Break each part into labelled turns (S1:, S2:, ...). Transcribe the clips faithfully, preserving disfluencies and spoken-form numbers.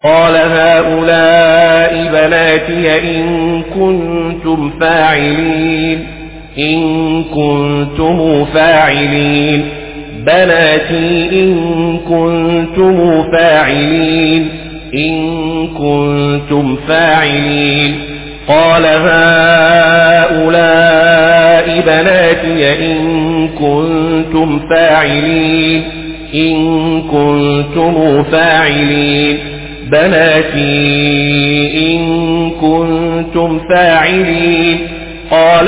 S1: قال هؤلاء بناتي إن كنتم فاعلين إن كنتم فاعلين بناتي إن كنتم فاعلين إن كنتم فاعلين قال هؤلاء بناتي إن كنتم فاعلين إن كنتم فاعلين بناتي إن كنتم فاعلين قال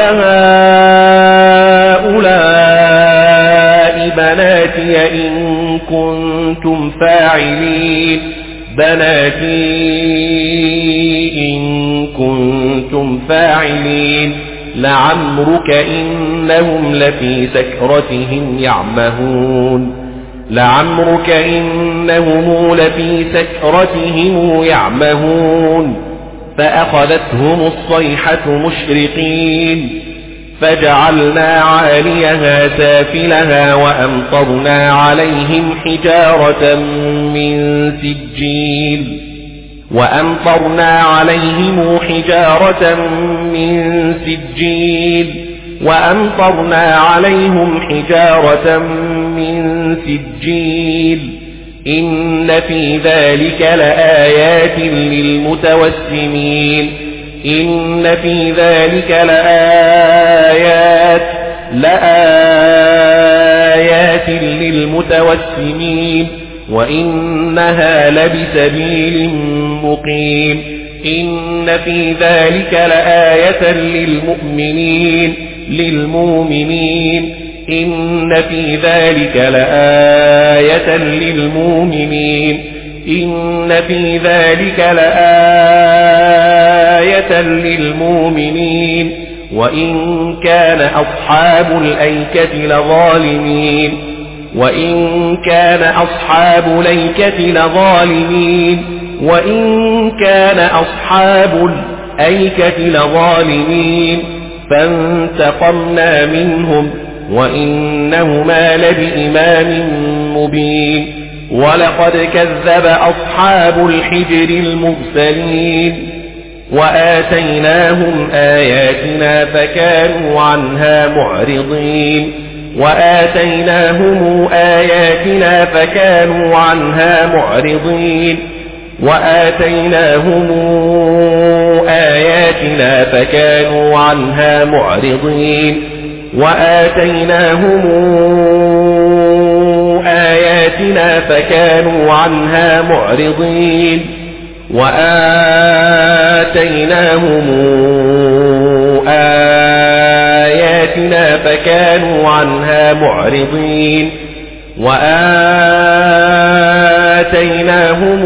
S1: هؤلاء بناتي إن كنتم فاعلين بناتي إن كنتم فاعلين لعمرك إنهم لفي سكرتهم يعمهون لعمرك إنهم لفي سكرتهم يعمهون فأخذتهم الصيحة مشرقين فجعلنا عاليها سافلها وأمطرنا عليهم حجارة من سجيل وأمطرنا عليهم حجارة من سجيل وأمطرنا عليهم حجارة من سجيل إن في ذلك لآيات للمتوسمين إن في ذلك لآيات لآيات للمتوسمين وإنها لبسبيل مقيم إن في ذلك لآية للمؤمنين للمؤمنين إن في ذلك لآية للمؤمنين إن في ذلك لآية للمؤمنين وإن كان أصحاب الأيكة لظالمين وإن كان أصحاب الأيكة لظالمين وإن كان أصحاب الأيكة لظالمين فانتقمنا منهم وإنهما لبإمام مبين ولقد كذب أصحاب الحجر المرسلين وآتيناهم آياتنا فكانوا عنها معرضين وآتيناهم آياتنا فكانوا عنها معرضين وآتيناهم آياتنا فكانوا عنها معرضين وآتيناهم آياتنا فكانوا عنها معرضين وآتيناهم آياتنا فكانوا عنها معرضين وآتيناهم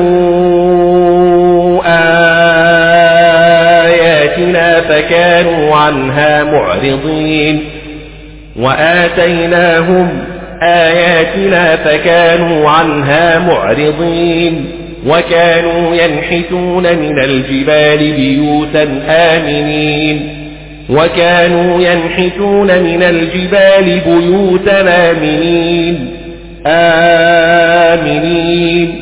S1: آياتنا فكانوا عنها معرضين وآتيناهم آياتنا فكانوا عنها معرضين وكانوا ينحتون من الجبال بيوتا آمنين وكانوا ينحتون من الجبال بيوتا آمنين آمنين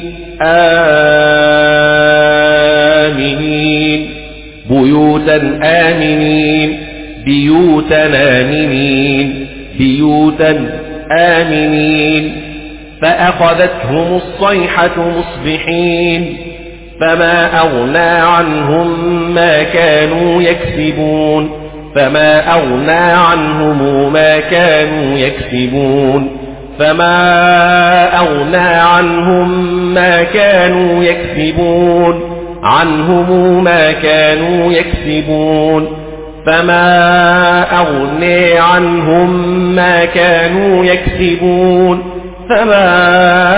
S1: آمنين بيوتا آمنين بيوتا آمنين بيوتا آمنين فأخذتهم الصيحة مصبحين فما أغنى عنهم ما كانوا يكسبون فما أغنى عنهم ما كانوا يكسبون فما أغنى عنهم ما كانوا يكسبون عنهم ما كانوا يكسبون فما أغنى عنهم ما كانوا يكسبون فما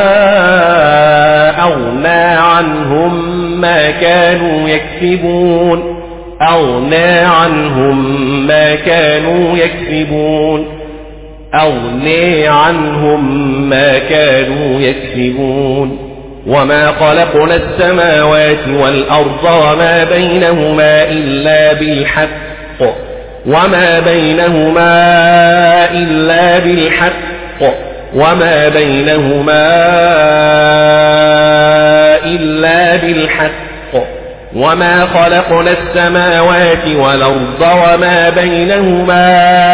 S1: أغنى عنهم ما كانوا يكسبون أغنى عنهم ما كانوا يكسبون أغنى عنهم ما كانوا يكسبون وما خلقنا السماوات والأرض وما بينهما إلا بالحق وما بينهما إلا بالحق وما بينهما إلا بالحق وما خلقنا السماوات والأرض وما بينهما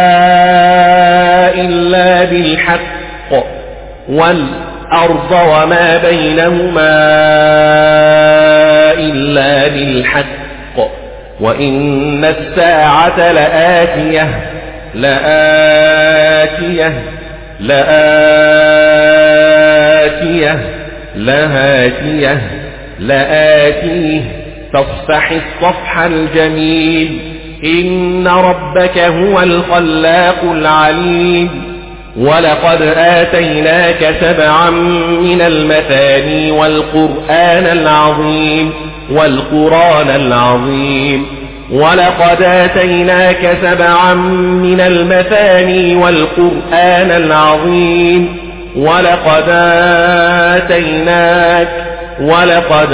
S1: إلا بالحق والأرض وما بينهما إلا بالحق وإن الساعة لآتية لآتية لآتية لهاتية لآتيه فاصفح الصفح الجميل إن ربك هو الخلاق العليم ولقد آتيناك سبعا من المثاني والقرآن العظيم والقرآن العظيم ولقد آتيناك سبعا من المثاني والقرآن العظيم ولقد آتيناك ولقد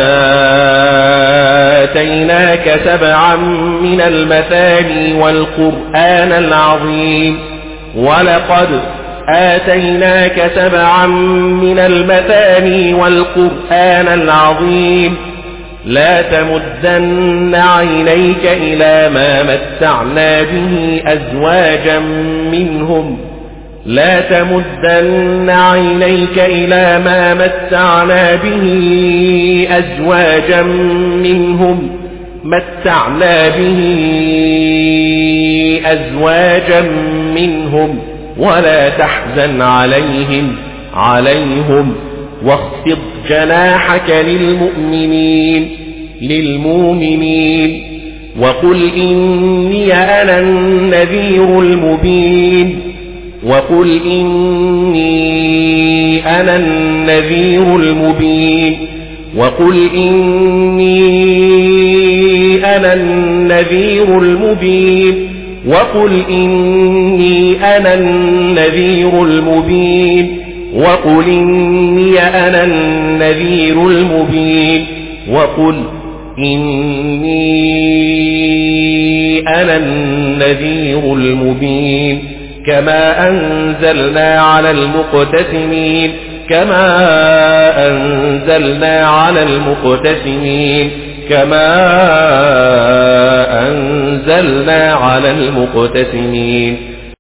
S1: آتيناك سبعا من المثاني والقرآن العظيم ولقد آتيناك سبعا من المثاني والقرآن العظيم لا تمدن عينيك إلى ما متعنا به أزواجا منهم لا تمدن عينيك إلى ما متعنا به أزواجا منهم متعنا به أزواجا منهم ولا تحزن عليهم عليهم واخفض جناحك للمؤمنين للمؤمنين وقل إني أنا النذير المبين وقل إني أنا النذير المبين وقل إني أنا النذير المبين وقل إني أنا النذير المبين وقل إني أنا النذير المبين وقل إني أنا النذير المبين كما أنزلنا على المقتسمين كما أنزلنا على المقتسمين كما أنزلنا على المقتسمين